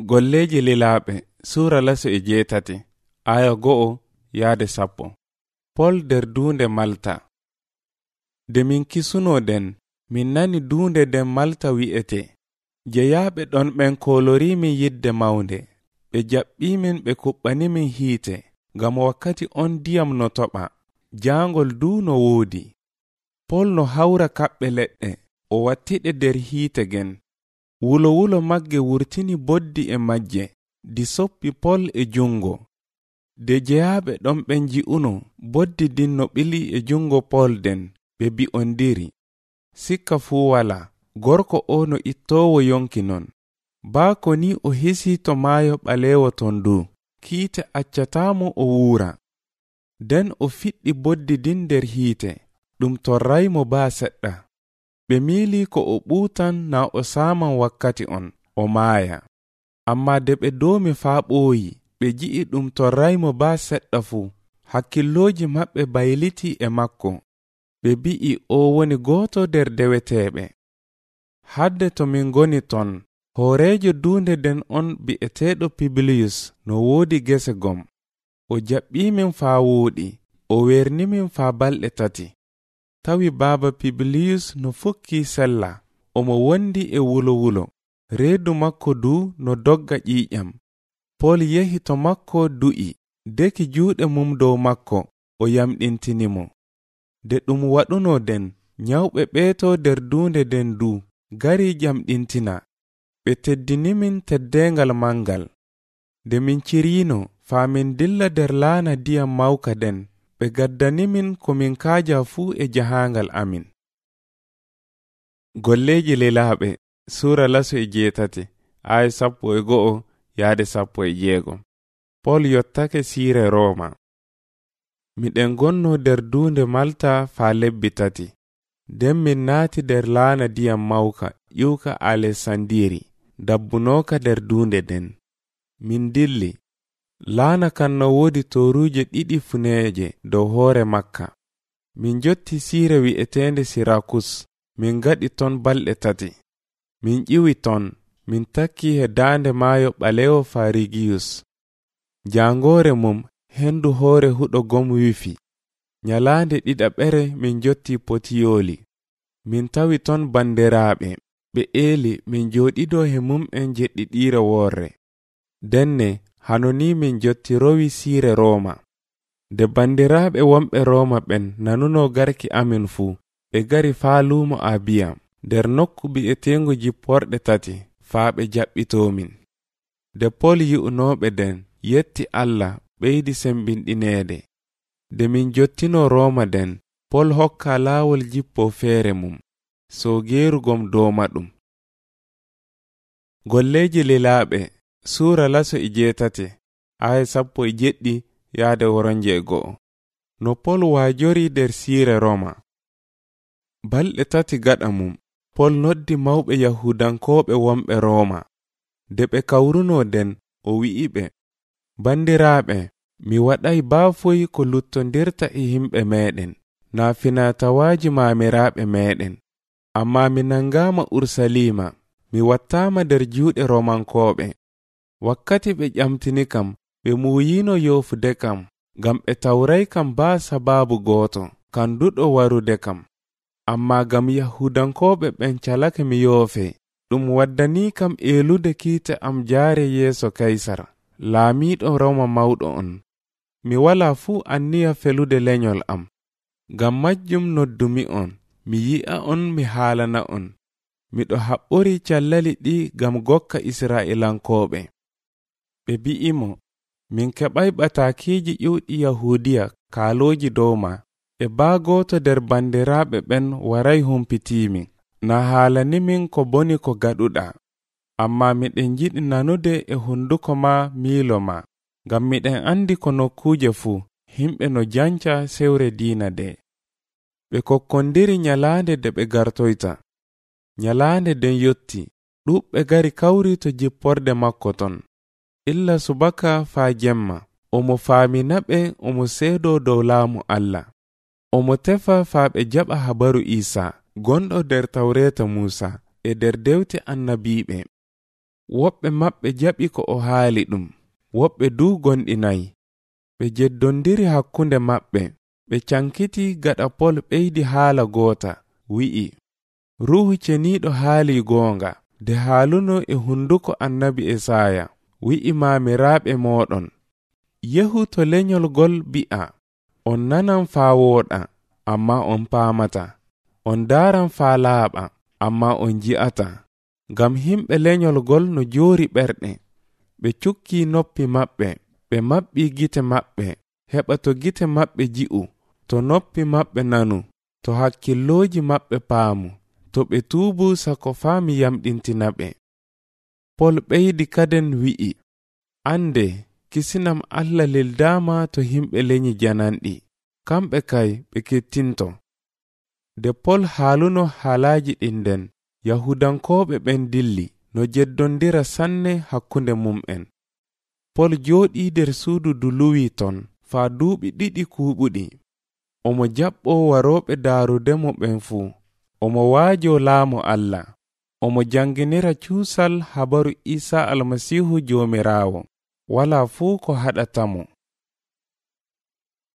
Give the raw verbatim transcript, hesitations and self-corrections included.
Golleji lilaɓe sura laso e jeetati aya go'o yaade sappo. Pol der duunde Malta. De min kisunoden min nani duunde den Malta wi'ete. Jeyaɓe ɗon ɓen kolorimin yidde mawnde. Ɓe jaɓɓimin ɓe kuɓɓanimin hiite ngam wakkati on diyam no toɓa. Jaangol du no woodi. Pol no hawra kaɓɓe leɗɗe o wattiɗe der hiite gen. Wulo wulo magge wurtini boddi e majje di soppi Pol e jungo. De jeyaɓe ɗon ɓen ji'uno boddi din no ɓili e jungo Pol den ɓe bi'ondiri. Sikka fuu wala, gorko o no ittowo yonki non. Baako ni o hisi to maayo ɓalewo ton du, kiite accatamo o wuura. Den o fiɗɗi boddi din der hiite, ɗum torraymo baa seɗɗa. Ɓe miili ko o ɓuutan na o saaman wakkati on, o maaya. Amma de ɓe doomi faa ɓooyi, ɓe ji'i ɗum torraymo baa seɗɗa fuu, hakkilloji maɓɓe bayliti e makko. Ɓe bi'i o woni gooto der deweteeɓe. Hadde to min goni ton, hooreejo duunde den on bi'eteeɗo Pibiliyus no woodi gese gom. O jaɓɓiimin faa wooɗi, o wernimin faa balɗe tati. Tawi baaba Pibiliyus no fukki sella, omo wondi e wulo wulo. Reedu makko du no dogga ƴiiƴam. Pol yehi to makko du'i, deki juuɗe mum dow makko, o yamɗintinimo. De ɗum waɗuno den, nyawɓe ɓeeto der duunde den du, gari jamɗintina. Ɓe teddinimin teddeengal mangal. De min cirino, faa min dilla der laana diyam mawka den, ɓe gaddanimin ko min kaaja fuu e jahaangal amin. Golleji lilaɓe sura laso e jeetati aya sappo e go'o yaade sappo e jeego. Pol yottake siire Rooma. Miɗen gonno der duunde Malta faa lebbi tati. Den min naati der laana diyam mawka ƴiwka Alesandiri, dabbunoka der duunde den. Min dilli. Laana kan no woodi toruuje ɗiɗi funeeje dow hoore makka. Min jotti siire wi'eteende Sirakus. Min gaɗi ton balɗe tati. Min ƴiwi ton, min takki he daande maayo ɓalewo Farigiyus. Jaangoore mum hendu hoore huɗo gom wifi. Nyalaande ɗiɗaɓere min jotti Potiyooli. Min tawi ton banderaaɓe, ɓe eeli min jooɗido he mum'en jeɗɗiɗiire woorre. Denne hanoni min jotti rowi siire Rooma. De bandiraaɓe wonɓe Rooma ɓen nanuno garki amin fuu, ɓe gari faa luumo Abiya, der nokku bi'eteengo jipporɗe tati, faa ɓe jaɓɓitoomin. De Pol yi'unooɓe den yetti Allah ɓeydi sembinɗineede. De min jottino Rooma den, Pol hokka laawol jippo feere mum, soogeerugom dooma ɗum. Golleji lilaaɓe suura laso e jeetati aya sappo e jeɗɗi yaade woronje e go'o. No Pol waajori der siire Rooma. Balɗe tati gaɗa mum, Pol noddi mawɓe Yahudankooɓe wonɓe Rooma. De ɓe kawruno den, o wi'iɓe, bandiraaɓe, mi waɗay baafoy ko luttondirta e himɓe meɗen, na finatawaaji maamiraaɓe meɗen. Amma mi nangaama Ursalima, mi wattaama der juuɗe Romankooɓe. Wakkati ɓe ƴamtini kam, ɓe muuyino yoofude kam, ngam ɓe tawray kam baa sabaabu gooto, kanduɗo warude kam. Amma gam Yahudankooɓe ɓen calake mi yoofe, ɗum waddani kam eelude kiite am jaare yeeso Kaysar, laamiiɗo Roma mawɗo on. Mi wala fuu anniya felude lenyol am. Gam majjum noddumi on, mi yi'a on mi haalana on. Miɗo haɓɓori callali ɗi gam gokka Isra'ilankooɓe. Ɓe bi'imo, min keɓay ɓataakiiji ƴiwɗi Yahudiya kaalooji dow ma. E baagoto der bandiraaɓe ɓen waray humpitiimin, na haalanimin ko boni ko gaɗuɗa. Amma miɗen jiɗi nanude e hunduko ma miilo ma, ngam miɗen andi ko nokkuuje fuu, himɓe no janca sewre diina de. Ɓe kokkondiri nyalaande de ɓe gartoyta. Nyalaande den yotti, ɗuɓɓe gari kawri to jipporde makko ton. Illa subaka faa jemma, omo faaminaɓe omo seedo dow laamu Allah. Omo tefa faa ɓe jaɓa habaru Isa, gonɗo der Tawreeta Muusa e der dewte annabiiɓe. woɓɓe maɓɓe jaɓi ko o haali ɗum, woɓɓe du gonɗinayi. Ɓe jeddondiri hakkunde maɓɓe, ɓe cankiti gaɗa Pol ɓeydi haala goota, wi'i, Ruuhu ceniiɗo haali goonga, de haaluno e hunduko annabi Esaya, wi'i maamiraaɓe mooɗon, yehu to lenyol gol bi'a, on nanan faa wooɗa, amma on paamata, on daaran faa laaɓa, amma on ji'ata, ngam himɓe lenyol gol no joori ɓerɗe, ɓe cukki noppi maɓɓe, ɓe maɓɓi gite maɓɓe, heɓa to gite maɓɓe ji'u, to noppi maɓɓe nanu, to hakkillooji maɓɓe paamu, to ɓe tuubu sako faami yamɗintina ɓe. Pol ɓeydi kaden wi'i, ande kisinam Allah lildaama to himɓe lenyi jananɗi, kamɓe kay ɓe kettinto. De Pol haaluno haalaaji ɗinden, Yahudankooɓe ɓen dilli no jeddondira sanne hakkunde mum'en. Pol jooɗii nder suudu duluwi ton faa duuɓi ɗiɗi kuuɓuɗi. Omo jaɓɓo warooɓe daarudemo ɓen fuu. Omo waajo laamu Allah. Omo janginira cuusal habaru Isa almasihu joomiraawo. Walaa fuu ko haɗatamo.